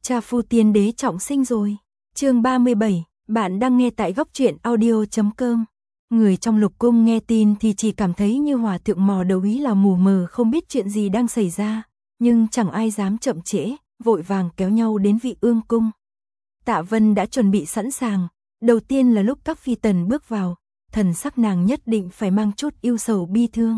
Cha phu tiên đế trọng sinh rồi. Chương 37, bạn đang nghe tại góc truyện audio.com. Người trong lục cung nghe tin thì chỉ cảm thấy như hòa thượng mò đầu ý là mù mờ không biết chuyện gì đang xảy ra, nhưng chẳng ai dám chậm trễ, vội vàng kéo nhau đến Vị Ương cung. Tạ Vân đã chuẩn bị sẵn sàng, đầu tiên là lúc các phi tần bước vào, thần sắc nàng nhất định phải mang chút ưu sầu bi thương.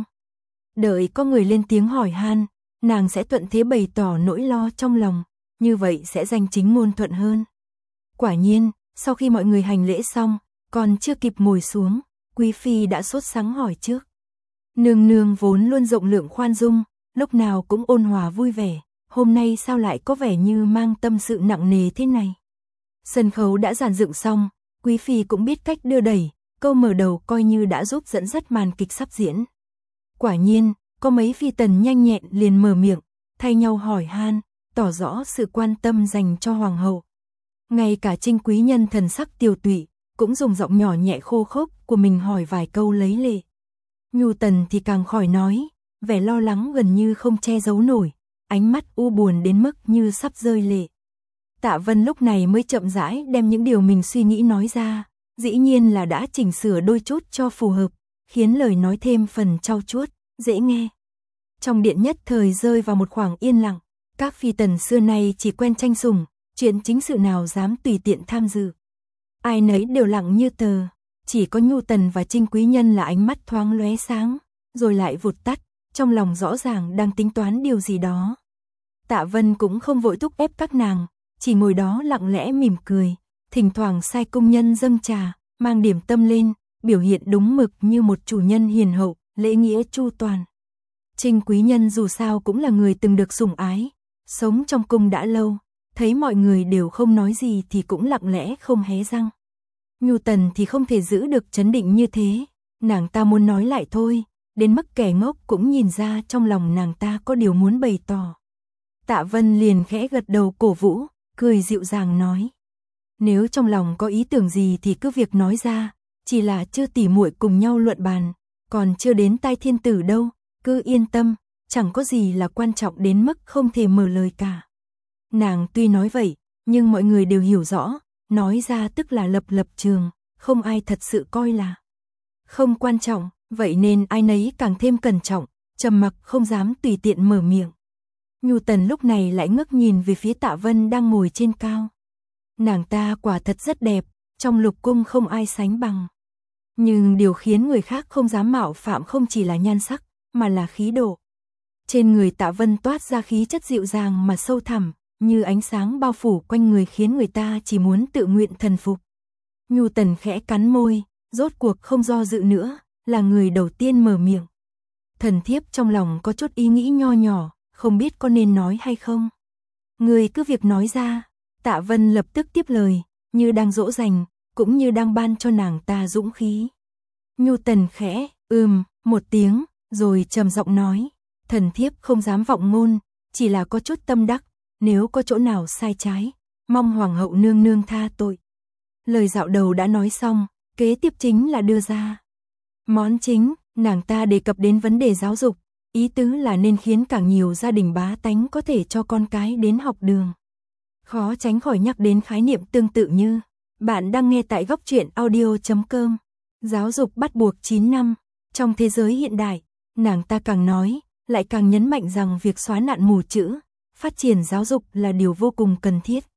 Đợi có người lên tiếng hỏi han, nàng sẽ thuận thế bày tỏ nỗi lo trong lòng, như vậy sẽ danh chính ngôn thuận hơn. Quả nhiên, sau khi mọi người hành lễ xong, còn chưa kịp ngồi xuống, quý phi đã sốt sắng hỏi trước. Nương nương vốn luôn rộng lượng khoan dung, lúc nào cũng ôn hòa vui vẻ, hôm nay sao lại có vẻ như mang tâm sự nặng nề thế này? Sân khấu đã dàn dựng xong, quý phi cũng biết cách đưa đẩy, câu mở đầu coi như đã giúp dẫn dắt màn kịch sắp diễn. Quả nhiên, có mấy phi tần nhanh nhẹn liền mở miệng, thay nhau hỏi han, tỏ rõ sự quan tâm dành cho hoàng hậu. Ngay cả Trinh quý nhân thần sắc tiều tụy, cũng dùng giọng nhỏ nhẹ khô khốc của mình hỏi vài câu lấy lệ. Nhu Tần thì càng khỏi nói, vẻ lo lắng gần như không che giấu nổi, ánh mắt u buồn đến mức như sắp rơi lệ. Tạ Vân lúc này mới chậm rãi đem những điều mình suy nghĩ nói ra, dĩ nhiên là đã chỉnh sửa đôi chút cho phù hợp, khiến lời nói thêm phần trau chuốt, dễ nghe. Trong điện nhất thời rơi vào một khoảng yên lặng, các phi tần xưa nay chỉ quen tranh sủng, chuyện chính sự nào dám tùy tiện tham dự. Ai nấy đều lặng như tờ, chỉ có Nhu Tần và Trinh quý nhân là ánh mắt thoáng lóe sáng, rồi lại vụt tắt, trong lòng rõ ràng đang tính toán điều gì đó. Tạ Vân cũng không vội thúc ép các nàng, chỉ ngồi đó lặng lẽ mỉm cười, thỉnh thoảng sai công nhân dâng trà, mang điểm tâm lên, biểu hiện đúng mực như một chủ nhân hiền hậu, lễ nghĩa chu toàn. Trinh quý nhân dù sao cũng là người từng được sủng ái, sống trong cung đã lâu, thấy mọi người đều không nói gì thì cũng lặng lẽ không hé răng. Nhu Tần thì không thể giữ được trấn định như thế, nàng ta muốn nói lại thôi, đến mức kẻ ngốc cũng nhìn ra trong lòng nàng ta có điều muốn bày tỏ. Tạ Vân liền khẽ gật đầu cổ vũ, cười dịu dàng nói: nếu trong lòng có ý tưởng gì thì cứ việc nói ra, chỉ là chưa tỉ muội cùng nhau luận bàn, còn chưa đến tai thiên tử đâu, cứ yên tâm, chẳng có gì là quan trọng đến mức không thể mở lời cả. Nàng tuy nói vậy, nhưng mọi người đều hiểu rõ, nói ra tức là lập trường, không ai thật sự coi là không quan trọng, vậy nên ai nấy càng thêm cẩn trọng, trầm mặc không dám tùy tiện mở miệng. Nhu Tần lúc này lại ngước nhìn về phía Tạ Vân đang ngồi trên cao. Nàng ta quả thật rất đẹp, trong lục cung không ai sánh bằng. Nhưng điều khiến người khác không dám mạo phạm không chỉ là nhan sắc, mà là khí độ. Trên người Tạ Vân toát ra khí chất dịu dàng mà sâu thẳm, như ánh sáng bao phủ quanh người khiến người ta chỉ muốn tự nguyện thần phục. Nhu Tần khẽ cắn môi, rốt cuộc không do dự nữa, là người đầu tiên mở miệng. Thần thiếp trong lòng có chút ý nghĩ nho nhỏ, không biết có nên nói hay không. Người cứ việc nói ra. Tạ Vân lập tức tiếp lời, như đang dỗ dành, cũng như đang ban cho nàng ta dũng khí. Nhu Tần khẽ, một tiếng, rồi trầm giọng nói, thần thiếp không dám vọng ngôn, chỉ là có chút tâm đắc, nếu có chỗ nào sai trái, mong hoàng hậu nương nương tha tội. Lời dạo đầu đã nói xong, kế tiếp chính là đưa ra món chính, nàng ta đề cập đến vấn đề giáo dục, ý tứ là nên khiến càng nhiều gia đình bá tánh có thể cho con cái đến học đường. Khó tránh khỏi nhắc đến khái niệm tương tự như, bạn đang nghe tại góc truyện audio.com, giáo dục bắt buộc 9 năm. Trong thế giới hiện đại, nàng ta càng nói, lại càng nhấn mạnh rằng việc xóa nạn mù chữ, phát triển giáo dục là điều vô cùng cần thiết.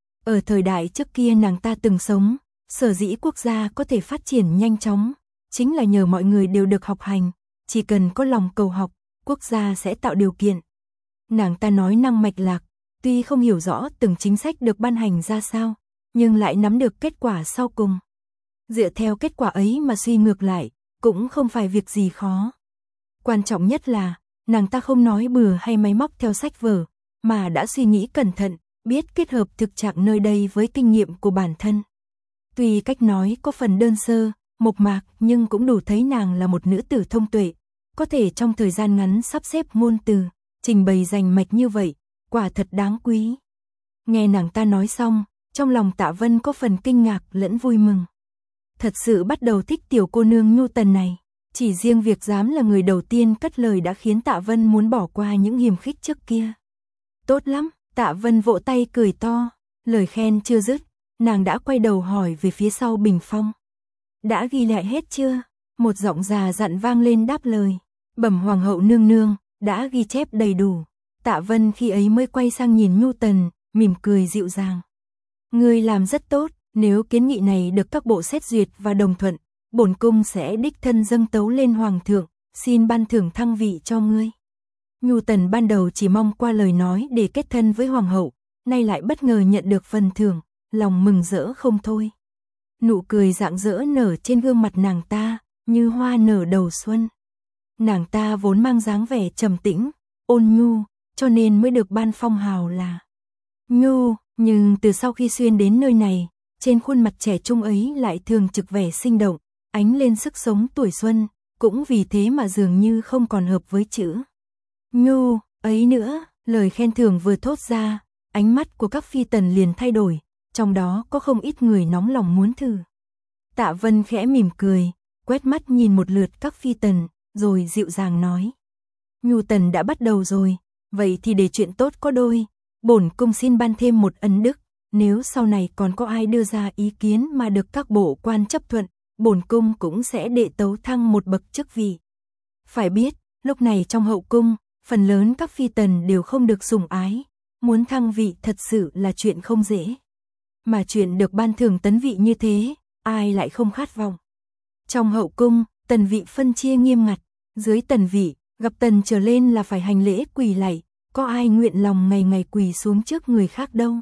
Ở thời đại trước kia nàng ta từng sống, sở dĩ quốc gia có thể phát triển nhanh chóng, chính là nhờ mọi người đều được học hành, chỉ cần có lòng cầu học, quốc gia sẽ tạo điều kiện. Nàng ta nói năng mạch lạc, tuy không hiểu rõ từng chính sách được ban hành ra sao, nhưng lại nắm được kết quả sau cùng. Dựa theo kết quả ấy mà suy ngược lại, cũng không phải việc gì khó. Quan trọng nhất là, nàng ta không nói bừa hay máy móc theo sách vở, mà đã suy nghĩ cẩn thận, biết kết hợp thực trạng nơi đây với kinh nghiệm của bản thân. Tuy cách nói có phần đơn sơ, mộc mạc nhưng cũng đủ thấy nàng là một nữ tử thông tuệ, có thể trong thời gian ngắn sắp xếp ngôn từ, trình bày rành mạch như vậy, quả thật đáng quý. Nghe nàng ta nói xong, trong lòng Tạ Vân có phần kinh ngạc lẫn vui mừng. Thật sự bắt đầu thích tiểu cô nương Nhu Tần này, chỉ riêng việc dám là người đầu tiên cất lời đã khiến Tạ Vân muốn bỏ qua những hiềm khích trước kia. Tốt lắm, Tạ Vân vỗ tay cười to, lời khen chưa dứt, nàng đã quay đầu hỏi về phía sau bình phong. Đã ghi lại hết chưa? Một giọng già dặn vang lên đáp lời. Bẩm hoàng hậu nương nương, đã ghi chép đầy đủ. Tạ Vân khi ấy mới quay sang nhìn Nhu Tần, mỉm cười dịu dàng. Ngươi làm rất tốt, nếu kiến nghị này được các bộ xét duyệt và đồng thuận, bổn cung sẽ đích thân dâng tấu lên hoàng thượng, xin ban thưởng thăng vị cho ngươi. Nhu Tần ban đầu chỉ mong qua lời nói để kết thân với hoàng hậu, nay lại bất ngờ nhận được phần thưởng, lòng mừng rỡ không thôi. Nụ cười rạng rỡ nở trên gương mặt nàng ta, như hoa nở đầu xuân. Nàng ta vốn mang dáng vẻ trầm tĩnh, ôn nhu, cho nên mới được ban phong hào là Nhu, nhưng từ sau khi xuyên đến nơi này, trên khuôn mặt trẻ trung ấy lại thường trực vẻ sinh động, ánh lên sức sống tuổi xuân, cũng vì thế mà dường như không còn hợp với chữ Nhu ấy nữa. Lời khen thưởng vừa thốt ra, ánh mắt của các phi tần liền thay đổi, trong đó có không ít người nóng lòng muốn thử. Tạ Vân khẽ mỉm cười, quét mắt nhìn một lượt các phi tần, rồi dịu dàng nói. Nhu Tần đã bắt đầu rồi, vậy thì để chuyện tốt có đôi, bổn cung xin ban thêm một ân đức, nếu sau này còn có ai đưa ra ý kiến mà được các bộ quan chấp thuận, bổn cung cũng sẽ đệ tấu thăng một bậc chức vị. Phải biết, lúc này trong hậu cung, phần lớn các phi tần đều không được sủng ái, muốn thăng vị thật sự là chuyện không dễ. Mà chuyện được ban thưởng tấn vị như thế, ai lại không khát vọng. Trong hậu cung, tần vị phân chia nghiêm ngặt, dưới tần vị, gặp tần trở lên là phải hành lễ quỳ lạy, có ai nguyện lòng ngày ngày quỳ xuống trước người khác đâu.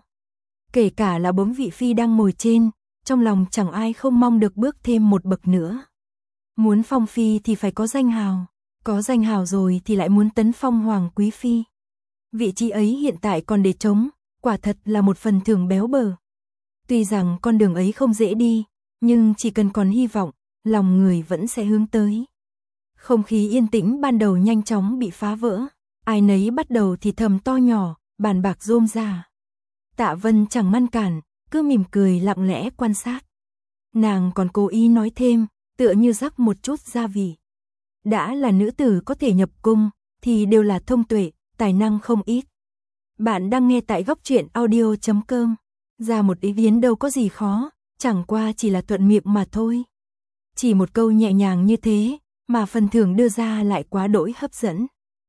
Kể cả là 4 vị phi đang ngồi trên, trong lòng chẳng ai không mong được bước thêm một bậc nữa. Muốn phong phi thì phải có danh hào, có danh hào rồi thì lại muốn tấn phong hoàng quý phi. Vị trí ấy hiện tại còn để trống, quả thật là một phần thưởng béo bở. Tuy rằng con đường ấy không dễ đi, nhưng chỉ cần còn hy vọng, lòng người vẫn sẽ hướng tới. Không khí yên tĩnh ban đầu nhanh chóng bị phá vỡ, ai nấy bắt đầu thì thầm to nhỏ, bàn bạc rôm rả. Tạ Vân chẳng ngăn cản, cứ mỉm cười lặng lẽ quan sát. Nàng còn cố ý nói thêm, tựa như rắc một chút gia vị. Đã là nữ tử có thể nhập cung, thì đều là thông tuệ, tài năng không ít. Bạn đang nghe tại Góc Truyện Audio.com. Ra một ý kiến đâu có gì khó, chẳng qua chỉ là thuận miệng mà thôi. Chỉ một câu nhẹ nhàng như thế, mà phần thưởng đưa ra lại quá đỗi hấp dẫn.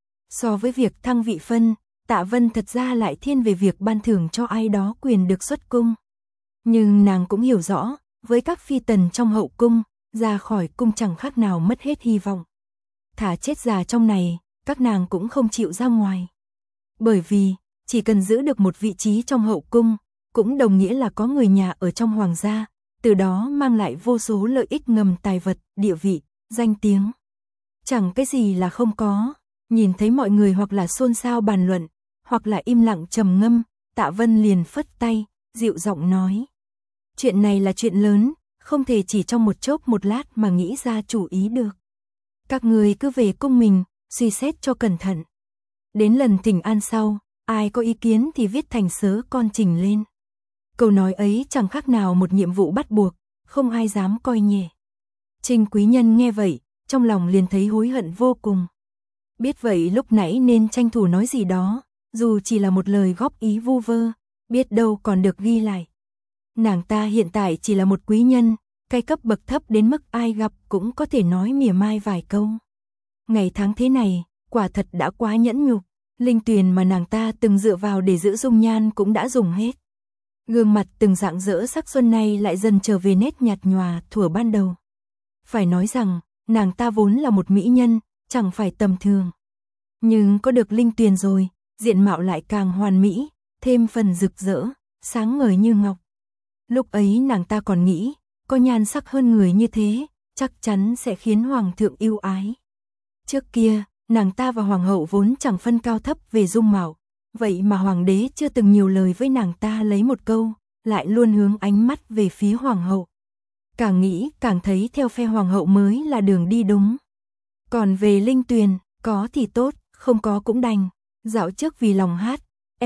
So với việc thăng vị phân, Tạ Vân thật ra lại thiên về việc ban thưởng cho ai đó quyền được xuất cung. Nhưng nàng cũng hiểu rõ, với các phi tần trong hậu cung, ra khỏi cung chẳng khác nào mất hết hy vọng. Thả chết già trong này, các nàng cũng không chịu ra ngoài. Bởi vì, chỉ cần giữ được một vị trí trong hậu cung, cũng đồng nghĩa là có người nhà ở trong hoàng gia, từ đó mang lại vô số lợi ích ngầm tài vật, địa vị, danh tiếng. Chẳng cái gì là không có, nhìn thấy mọi người hoặc là xôn xao bàn luận, hoặc là im lặng trầm ngâm, Tạ Vân liền phất tay, dịu giọng nói. Chuyện này là chuyện lớn, không thể chỉ trong một chốc một lát mà nghĩ ra chủ ý được. Các người cứ về cung mình, suy xét cho cẩn thận. Đến lần thỉnh an sau, ai có ý kiến thì viết thành sớ con trình lên. Câu nói ấy chẳng khác nào một nhiệm vụ bắt buộc, không ai dám coi nhẹ. Trinh quý nhân nghe vậy, trong lòng liền thấy hối hận vô cùng. Biết vậy lúc nãy nên tranh thủ nói gì đó, dù chỉ là một lời góp ý vu vơ, biết đâu còn được ghi lại. Nàng ta hiện tại chỉ là một quý nhân, cái cấp bậc thấp đến mức ai gặp cũng có thể nói mỉa mai vài câu. Ngày tháng thế này, quả thật đã quá nhẫn nhục, linh tuyền mà nàng ta từng dựa vào để giữ dung nhan cũng đã dùng hết. Gương mặt từng rạng rỡ sắc xuân này lại dần trở về nét nhạt nhòa thuở ban đầu. Phải nói rằng, nàng ta vốn là một mỹ nhân, chẳng phải tầm thường. Nhưng có được linh tuyền rồi, diện mạo lại càng hoàn mỹ, thêm phần rực rỡ, sáng ngời như ngọc. Lúc ấy nàng ta còn nghĩ, có nhan sắc hơn người như thế, chắc chắn sẽ khiến hoàng thượng yêu ái. Trước kia, nàng ta và hoàng hậu vốn chẳng phân cao thấp về dung mạo, vậy mà hoàng đế chưa từng nhiều lời với nàng ta lấy một câu, lại luôn hướng ánh mắt về phía hoàng hậu. Càng nghĩ càng thấy theo phe hoàng hậu mới là đường đi đúng. Còn về linh tuyền, có thì tốt, không có cũng đành. Dạo trước vì lòng hát,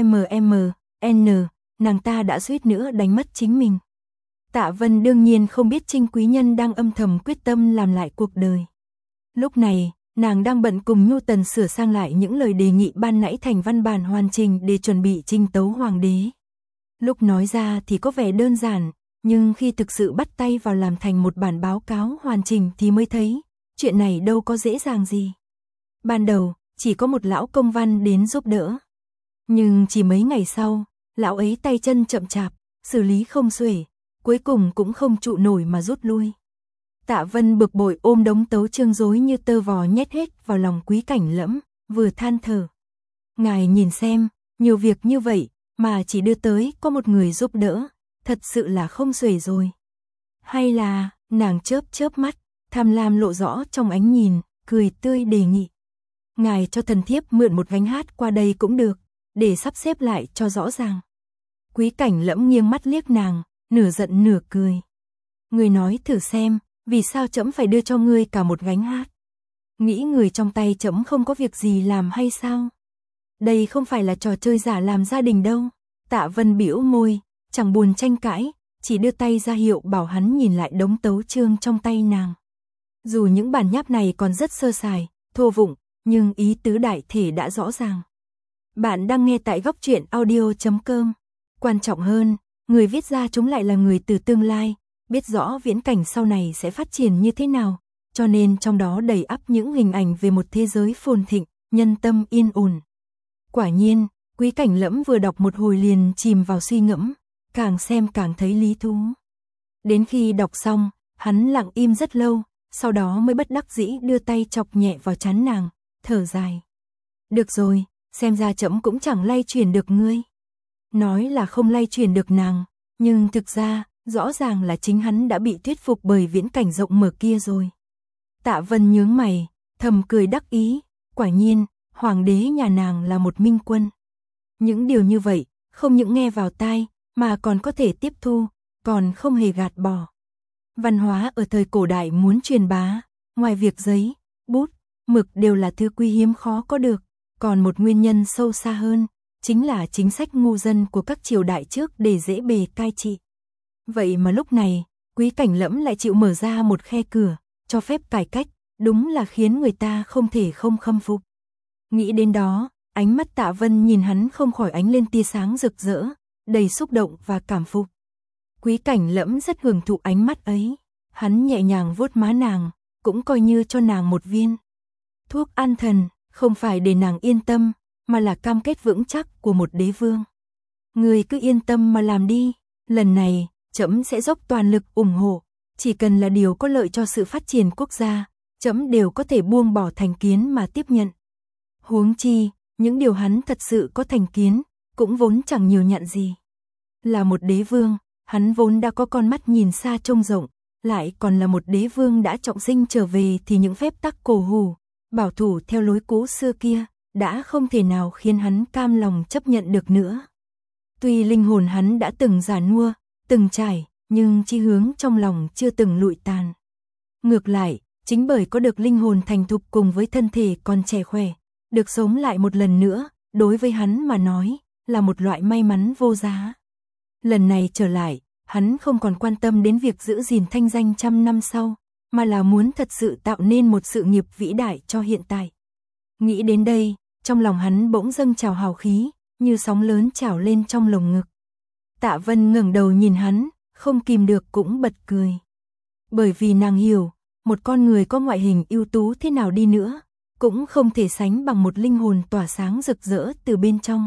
n, nàng ta đã suýt nữa đánh mất chính mình. Tạ Vân đương nhiên không biết Trinh quý nhân đang âm thầm quyết tâm làm lại cuộc đời. Lúc này, Nàng đang bận cùng Nhu Tần sửa sang lại những lời đề nghị ban nãy thành văn bản hoàn chỉnh để chuẩn bị trinh tấu hoàng đế. Lúc nói ra thì có vẻ đơn giản, nhưng khi thực sự bắt tay vào làm thành một bản báo cáo hoàn chỉnh thì mới thấy, chuyện này đâu có dễ dàng gì. Ban đầu, chỉ có một lão công văn đến giúp đỡ. Nhưng chỉ mấy ngày sau, lão ấy tay chân chậm chạp, xử lý không xuể, cuối cùng cũng không trụ nổi mà rút lui. Tạ Vân bực bội ôm đống tấu chương rối như tơ vò nhét hết vào lòng Quý Cảnh Lẫm, vừa than thở. Ngài nhìn xem, nhiều việc như vậy, mà chỉ đưa tới có một người giúp đỡ, thật sự là không xuể rồi. Hay là, nàng chớp chớp mắt, tham lam lộ rõ trong ánh nhìn, cười tươi đề nghị. Ngài cho thần thiếp mượn một gánh hát qua đây cũng được, để sắp xếp lại cho rõ ràng. Quý Cảnh Lẫm nghiêng mắt liếc nàng, nửa giận nửa cười. Ngươi nói thử xem, vì sao trẫm phải đưa cho ngươi cả một gánh hát? Nghĩ người trong tay trẫm không có việc gì làm hay sao? Đây không phải là trò chơi giả làm gia đình đâu. Tạ Vân bĩu môi, chẳng buồn tranh cãi, chỉ đưa tay ra hiệu bảo hắn nhìn lại đống tấu chương trong tay nàng. Dù những bản nháp này còn rất sơ sài, thô vụng, nhưng ý tứ đại thể đã rõ ràng. Bạn đang nghe tại góc truyện audio.com. Quan trọng hơn, người viết ra chúng lại là người từ tương lai, biết rõ viễn cảnh sau này sẽ phát triển như thế nào, cho nên trong đó đầy ắp những hình ảnh về một thế giới phồn thịnh, nhân tâm yên ổn. Quả nhiên, Quý Cảnh Lẫm vừa đọc một hồi liền chìm vào suy ngẫm, càng xem càng thấy lý thú. Đến khi đọc xong, hắn lặng im rất lâu, sau đó mới bất đắc dĩ đưa tay chọc nhẹ vào trán nàng, thở dài. Được rồi, xem ra trẫm cũng chẳng lay chuyển được ngươi. Nói là không lay chuyển được nàng, nhưng thực ra, rõ ràng là chính hắn đã bị thuyết phục bởi viễn cảnh rộng mở kia rồi. Tạ Vân nhướng mày, thầm cười đắc ý, quả nhiên, hoàng đế nhà nàng là một minh quân. Những điều như vậy, không những nghe vào tai, mà còn có thể tiếp thu, còn không hề gạt bỏ. Văn hóa ở thời cổ đại muốn truyền bá, ngoài việc giấy, bút, mực đều là thứ quý hiếm khó có được, còn một nguyên nhân sâu xa hơn, chính là chính sách ngu dân của các triều đại trước để dễ bề cai trị. Vậy mà lúc này, Quý Cảnh Lẫm lại chịu mở ra một khe cửa, cho phép cải cách, đúng là khiến người ta không thể không khâm phục. Nghĩ đến đó, ánh mắt Tạ Vân nhìn hắn không khỏi ánh lên tia sáng rực rỡ, đầy xúc động và cảm phục. Quý Cảnh Lẫm rất hưởng thụ ánh mắt ấy, hắn nhẹ nhàng vuốt má nàng, cũng coi như cho nàng một viên thuốc an thần, không phải để nàng yên tâm, mà là cam kết vững chắc của một đế vương. Người cứ yên tâm mà làm đi, lần này, trẫm sẽ dốc toàn lực ủng hộ, chỉ cần là điều có lợi cho sự phát triển quốc gia, trẫm đều có thể buông bỏ thành kiến mà tiếp nhận. Huống chi, những điều hắn thật sự có thành kiến, cũng vốn chẳng nhiều nhặn gì. Là một đế vương, hắn vốn đã có con mắt nhìn xa trông rộng, lại còn là một đế vương đã trọng sinh trở về thì những phép tắc cổ hủ, bảo thủ theo lối cũ xưa kia, đã không thể nào khiến hắn cam lòng chấp nhận được nữa. Tuy linh hồn hắn đã từng già nua, từng trải, nhưng chí hướng trong lòng chưa từng lụi tàn. Ngược lại, chính bởi có được linh hồn thành thục cùng với thân thể còn trẻ khỏe, được sống lại một lần nữa, đối với hắn mà nói, là một loại may mắn vô giá. Lần này trở lại, hắn không còn quan tâm đến việc giữ gìn thanh danh trăm năm sau, mà là muốn thật sự tạo nên một sự nghiệp vĩ đại cho hiện tại. Nghĩ đến đây, trong lòng hắn bỗng dâng trào hào khí, như sóng lớn trào lên trong lồng ngực. Tạ Vân ngẩng đầu nhìn hắn, không kìm được cũng bật cười. Bởi vì nàng hiểu, một con người có ngoại hình ưu tú thế nào đi nữa, cũng không thể sánh bằng một linh hồn tỏa sáng rực rỡ từ bên trong.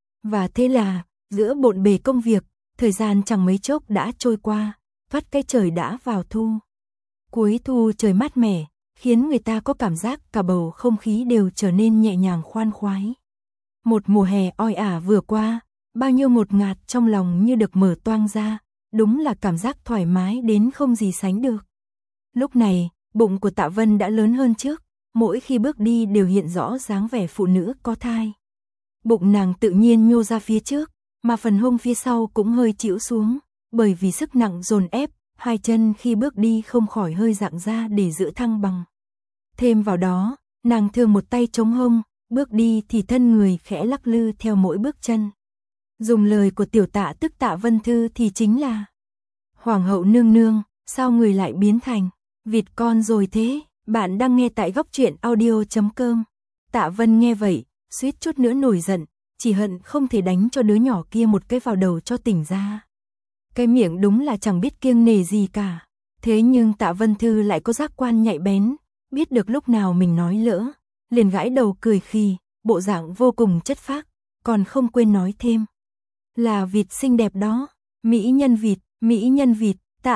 Và thế là, giữa bộn bề công việc, thời gian chẳng mấy chốc đã trôi qua, thoát cái trời đã vào thu. Cuối thu trời mát mẻ, khiến người ta có cảm giác cả bầu không khí đều trở nên nhẹ nhàng khoan khoái. Một mùa hè oi ả vừa qua, bao nhiêu ngột ngạt trong lòng như được mở toang ra, đúng là cảm giác thoải mái đến không gì sánh được. Lúc này, bụng của Tạ Vân đã lớn hơn trước, mỗi khi bước đi đều hiện rõ dáng vẻ phụ nữ có thai. Bụng nàng tự nhiên nhô ra phía trước, mà phần hông phía sau cũng hơi chĩu xuống, bởi vì sức nặng dồn ép, hai chân khi bước đi không khỏi hơi dạng ra để giữ thăng bằng. Thêm vào đó, nàng thường một tay chống hông, bước đi thì thân người khẽ lắc lư theo mỗi bước chân. Dùng lời của tiểu Tạ tức Tạ Vân Thư thì chính là: Hoàng hậu nương nương, sao người lại biến thành vịt con rồi thế? Bạn đang nghe tại góc truyện audio.com. Tạ Vân nghe vậy, suýt chút nữa nổi giận, chỉ hận không thể đánh cho đứa nhỏ kia một cái vào đầu cho tỉnh ra. Cái miệng đúng là chẳng biết kiêng nể gì cả. Thế nhưng Tạ Vân Thư lại có giác quan nhạy bén, biết được lúc nào mình nói lỡ, liền gãi đầu cười khì, bộ dạng vô cùng chất phác, còn không quên nói thêm. Là vịt xinh đẹp đó, mỹ nhân vịt,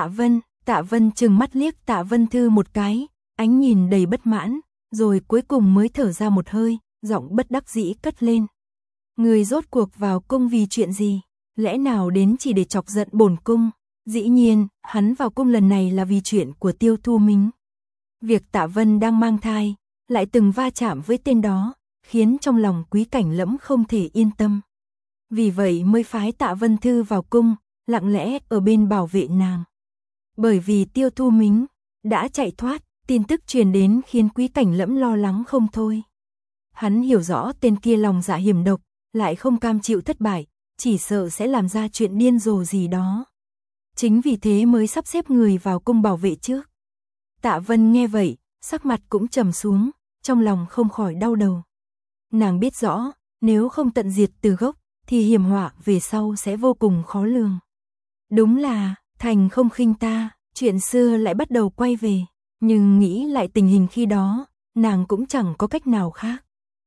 Tạ Vân trừng mắt liếc Tạ Vân Thư một cái, ánh nhìn đầy bất mãn, rồi cuối cùng mới thở ra một hơi, giọng bất đắc dĩ cất lên. Người rốt cuộc vào cung vì chuyện gì? Lẽ nào đến chỉ để chọc giận bổn cung? Dĩ nhiên, hắn vào cung lần này là vì chuyện của Tiêu Thu Mính. Việc Tạ Vân đang mang thai, lại từng va chạm với tên đó, khiến trong lòng Quý Cảnh Lẫm không thể yên tâm. Vì vậy mới phái Tạ Vân Thư vào cung, lặng lẽ ở bên bảo vệ nàng. Bởi vì Tiêu Thu Mính đã chạy thoát, tin tức truyền đến khiến Quý Cảnh Lẫm lo lắng không thôi. Hắn hiểu rõ tên kia lòng dạ hiểm độc, lại không cam chịu thất bại, chỉ sợ sẽ làm ra chuyện điên rồ gì đó. Chính vì thế mới sắp xếp người vào cung bảo vệ trước. Tạ Vân nghe vậy, sắc mặt cũng trầm xuống, trong lòng không khỏi đau đầu. Nàng biết rõ, nếu không tận diệt từ gốc, thì hiểm họa về sau sẽ vô cùng khó lường. Đúng là, thành không khinh ta, chuyện xưa lại bắt đầu quay về, nhưng nghĩ lại tình hình khi đó, nàng cũng chẳng có cách nào khác.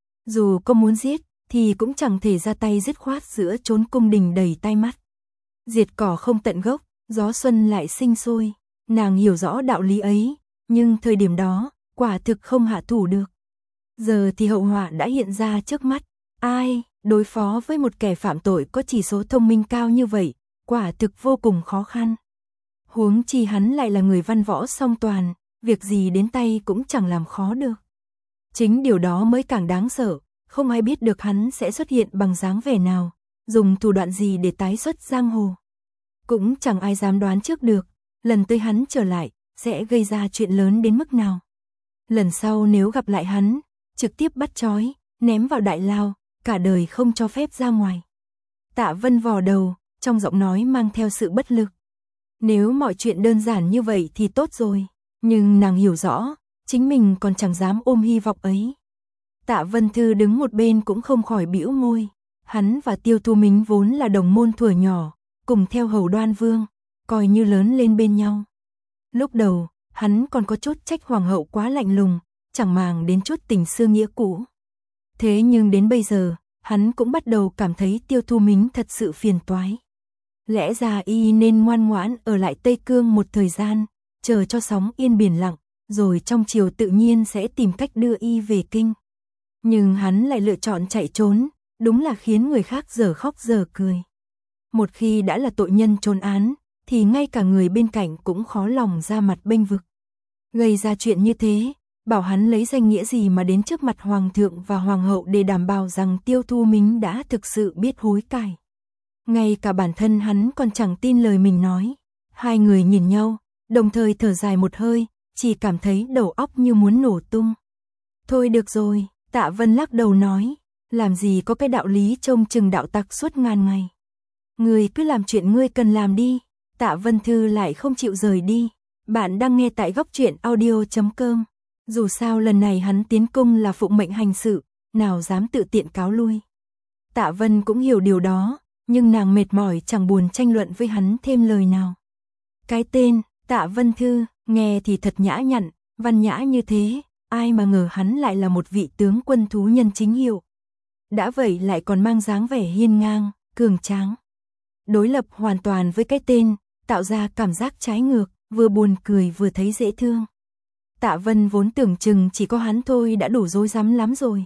Dù có muốn giết, thì cũng chẳng thể ra tay dứt khoát giữa chốn cung đình đầy tai mắt. Diệt cỏ không tận gốc, gió xuân lại sinh sôi, nàng hiểu rõ đạo lý ấy, nhưng thời điểm đó, quả thực không hạ thủ được. Giờ thì hậu họa đã hiện ra trước mắt, ai đối phó với một kẻ phạm tội có chỉ số thông minh cao như vậy, quả thực vô cùng khó khăn. Huống chi hắn lại là người văn võ song toàn, việc gì đến tay cũng chẳng làm khó được. Chính điều đó mới càng đáng sợ, không ai biết được hắn sẽ xuất hiện bằng dáng vẻ nào, dùng thủ đoạn gì để tái xuất giang hồ. Cũng chẳng ai dám đoán trước được, lần tới hắn trở lại, sẽ gây ra chuyện lớn đến mức nào. Lần sau nếu gặp lại hắn, trực tiếp bắt trói, ném vào đại lao, cả đời không cho phép ra ngoài. Tạ Vân vò đầu, trong giọng nói mang theo sự bất lực. Nếu mọi chuyện đơn giản như vậy thì tốt rồi, nhưng nàng hiểu rõ, chính mình còn chẳng dám ôm hy vọng ấy. Tạ Vân Thư đứng một bên cũng không khỏi bĩu môi, hắn và Tiêu Thu Mính vốn là đồng môn thuở nhỏ, cùng theo hầu Đoan Vương, coi như lớn lên bên nhau. Lúc đầu, hắn còn có chút trách hoàng hậu quá lạnh lùng, chẳng màng đến chút tình xưa nghĩa cũ. Thế nhưng đến bây giờ, hắn cũng bắt đầu cảm thấy Tiêu Thu Mính thật sự phiền toái. Lẽ ra y nên ngoan ngoãn ở lại Tây Cương một thời gian, chờ cho sóng yên biển lặng, rồi trong chiều tự nhiên sẽ tìm cách đưa y về kinh. Nhưng hắn lại lựa chọn chạy trốn, đúng là khiến người khác dở khóc dở cười. Một khi đã là tội nhân trốn án, thì ngay cả người bên cạnh cũng khó lòng ra mặt bênh vực. Gây ra chuyện như thế, bảo hắn lấy danh nghĩa gì mà đến trước mặt hoàng thượng và hoàng hậu để đảm bảo rằng Tiêu Thu Mính đã thực sự biết hối cải. Ngay cả bản thân hắn còn chẳng tin lời mình nói. Hai người nhìn nhau, đồng thời thở dài một hơi, chỉ cảm thấy đầu óc như muốn nổ tung. Thôi được rồi, Tạ Vân lắc đầu nói, làm gì có cái đạo lý trông chừng đạo tặc suốt ngàn ngày. Ngươi cứ làm chuyện ngươi cần làm đi. Tạ Vân Thư lại không chịu rời đi. Bạn đang nghe tại góc truyện audio.com. Dù sao lần này hắn tiến cung là phụng mệnh hành sự, nào dám tự tiện cáo lui. Tạ Vân cũng hiểu điều đó, nhưng nàng mệt mỏi chẳng buồn tranh luận với hắn thêm lời nào. Cái tên, Tạ Vân Thư, nghe thì thật nhã nhặn, văn nhã như thế, ai mà ngờ hắn lại là một vị tướng quân thú nhân chính hiệu. Đã vậy lại còn mang dáng vẻ hiên ngang, cường tráng. Đối lập hoàn toàn với cái tên, tạo ra cảm giác trái ngược, vừa buồn cười vừa thấy dễ thương. Tạ Vân vốn tưởng chừng chỉ có hắn thôi đã đủ rối rắm lắm rồi.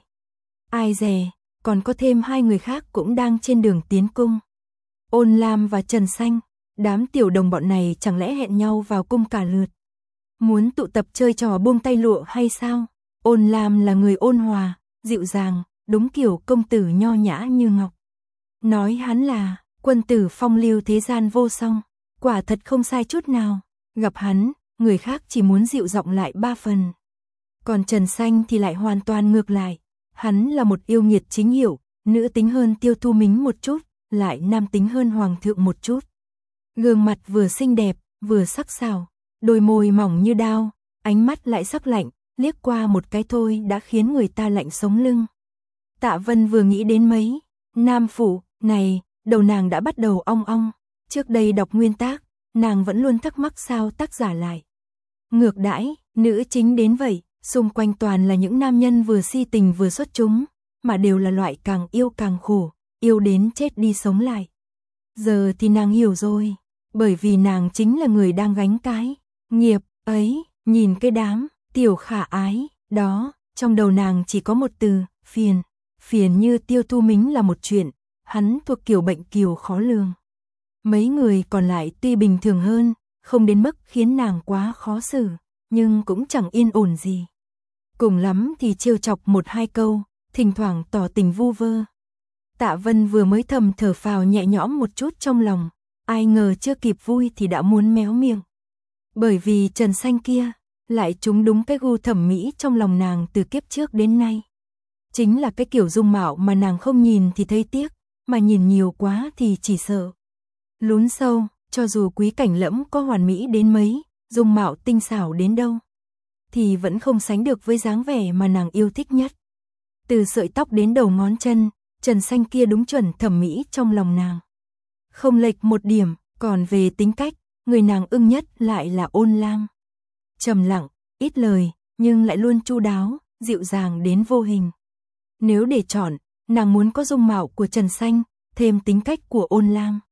Ai dè, còn có thêm hai người khác cũng đang trên đường tiến cung. Ôn Lam và Trần Xanh, đám tiểu đồng bọn này chẳng lẽ hẹn nhau vào cung cả lượt. Muốn tụ tập chơi trò buông tay lụa hay sao? Ôn Lam là người ôn hòa, dịu dàng, đúng kiểu công tử nho nhã như ngọc. Nói hắn là quân tử phong lưu thế gian vô song, quả thật không sai chút nào. Gặp hắn, người khác chỉ muốn dịu giọng lại 3 phần. Còn Trần Xanh thì lại hoàn toàn ngược lại. Hắn là một yêu nghiệt chính hiệu, nữ tính hơn Tiêu Thu Mính một chút, lại nam tính hơn hoàng thượng một chút. Gương mặt vừa xinh đẹp, vừa sắc sảo, đôi môi mỏng như đao, ánh mắt lại sắc lạnh, liếc qua một cái thôi đã khiến người ta lạnh sống lưng. Tạ Vân vừa nghĩ đến mấy nam phụ này, đầu nàng đã bắt đầu ong ong. Trước đây đọc nguyên tác, nàng vẫn luôn thắc mắc sao tác giả lại ngược đãi nữ chính đến vậy, xung quanh toàn là những nam nhân vừa si tình vừa xuất chúng, mà đều là loại càng yêu càng khổ, yêu đến chết đi sống lại. Giờ thì nàng hiểu rồi, bởi vì nàng chính là người đang gánh cái nghiệp ấy. Nhìn cái đám tiểu khả ái đó, trong đầu nàng chỉ có một từ, phiền. Phiền như Tiêu Thu Mính là một chuyện, hắn thuộc kiểu bệnh kiều khó lường. Mấy người còn lại tuy bình thường hơn, không đến mức khiến nàng quá khó xử, nhưng cũng chẳng yên ổn gì. Cùng lắm thì trêu chọc một hai câu, thỉnh thoảng tỏ tình vu vơ. Tạ Vân vừa mới thầm thở phào nhẹ nhõm một chút trong lòng, ai ngờ chưa kịp vui thì đã muốn méo miệng. Bởi vì Trần Xanh kia lại trúng đúng cái gu thẩm mỹ trong lòng nàng từ kiếp trước đến nay. Chính là cái kiểu dung mạo mà nàng không nhìn thì thấy tiếc, mà nhìn nhiều quá thì chỉ sợ lún sâu. Cho dù Quý Cảnh Lẫm có hoàn mỹ đến mấy, dung mạo tinh xảo đến đâu, thì vẫn không sánh được với dáng vẻ mà nàng yêu thích nhất. Từ sợi tóc đến đầu ngón chân, Trần Xanh kia đúng chuẩn thẩm mỹ trong lòng nàng. Không lệch một điểm, còn về tính cách, người nàng ưng nhất lại là Ôn Lam. Trầm lặng, ít lời, nhưng lại luôn chu đáo, dịu dàng đến vô hình. Nếu để chọn, nàng muốn có dung mạo của Trần Xanh, thêm tính cách của Ôn Lam.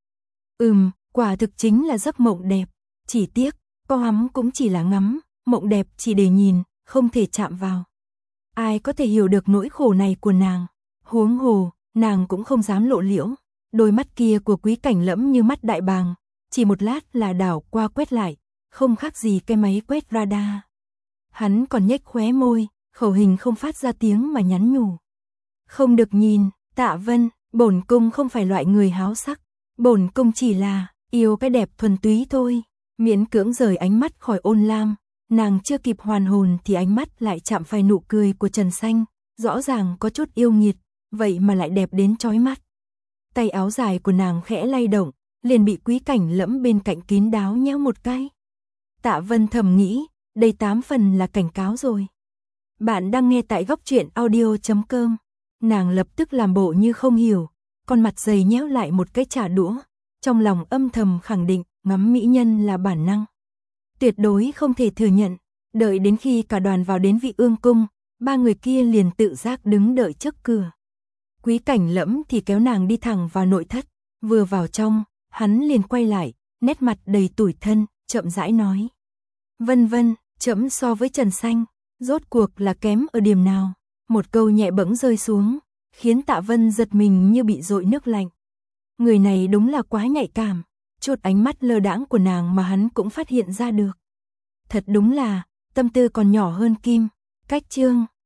Quả thực chính là giấc mộng đẹp, chỉ tiếc, có ngắm cũng chỉ là ngắm, mộng đẹp chỉ để nhìn, không thể chạm vào. Ai có thể hiểu được nỗi khổ này của nàng, huống hồ, nàng cũng không dám lộ liễu. Đôi mắt kia của Quý Cảnh Lẫm như mắt đại bàng, chỉ một lát là đảo qua quét lại, không khác gì cái máy quét radar. Hắn còn nhếch khóe môi, khẩu hình không phát ra tiếng mà nhắn nhủ. Không được nhìn, Tạ Vân, bổn cung không phải loại người háo sắc, bổn cung chỉ là yêu cái đẹp thuần túy thôi. Miễn cưỡng rời ánh mắt khỏi Ôn Lam, nàng chưa kịp hoàn hồn thì ánh mắt lại chạm phải nụ cười của Trần Xanh, rõ ràng có chút yêu nghiệt, vậy mà lại đẹp đến chói mắt. Tay áo dài của nàng khẽ lay động, liền bị Quý Cảnh Lẫm bên cạnh kín đáo nhéo một cái. Tạ Vân thầm nghĩ, đây 8 phần là cảnh cáo rồi. Bạn đang nghe tại góc truyện audio.com. Nàng lập tức làm bộ như không hiểu, con mặt dày nhéo lại một cái trả đũa, trong lòng âm thầm khẳng định, ngắm mỹ nhân là bản năng. Tuyệt đối không thể thừa nhận, đợi đến khi cả đoàn vào đến Vị Ương cung, ba người kia liền tự giác đứng đợi trước cửa. Quý Cảnh Lẫm thì kéo nàng đi thẳng vào nội thất, vừa vào trong, hắn liền quay lại, nét mặt đầy tủi thân, chậm rãi nói. Vân, trẫm so với Trần Xanh, rốt cuộc là kém ở điểm nào? Một câu nhẹ bẫng rơi xuống, khiến Tạ Vân giật mình như bị dội nước lạnh. Người này đúng là quá nhạy cảm, chút ánh mắt lơ đãng của nàng mà hắn cũng phát hiện ra được. Thật đúng là, tâm tư còn nhỏ hơn kim. Cách chương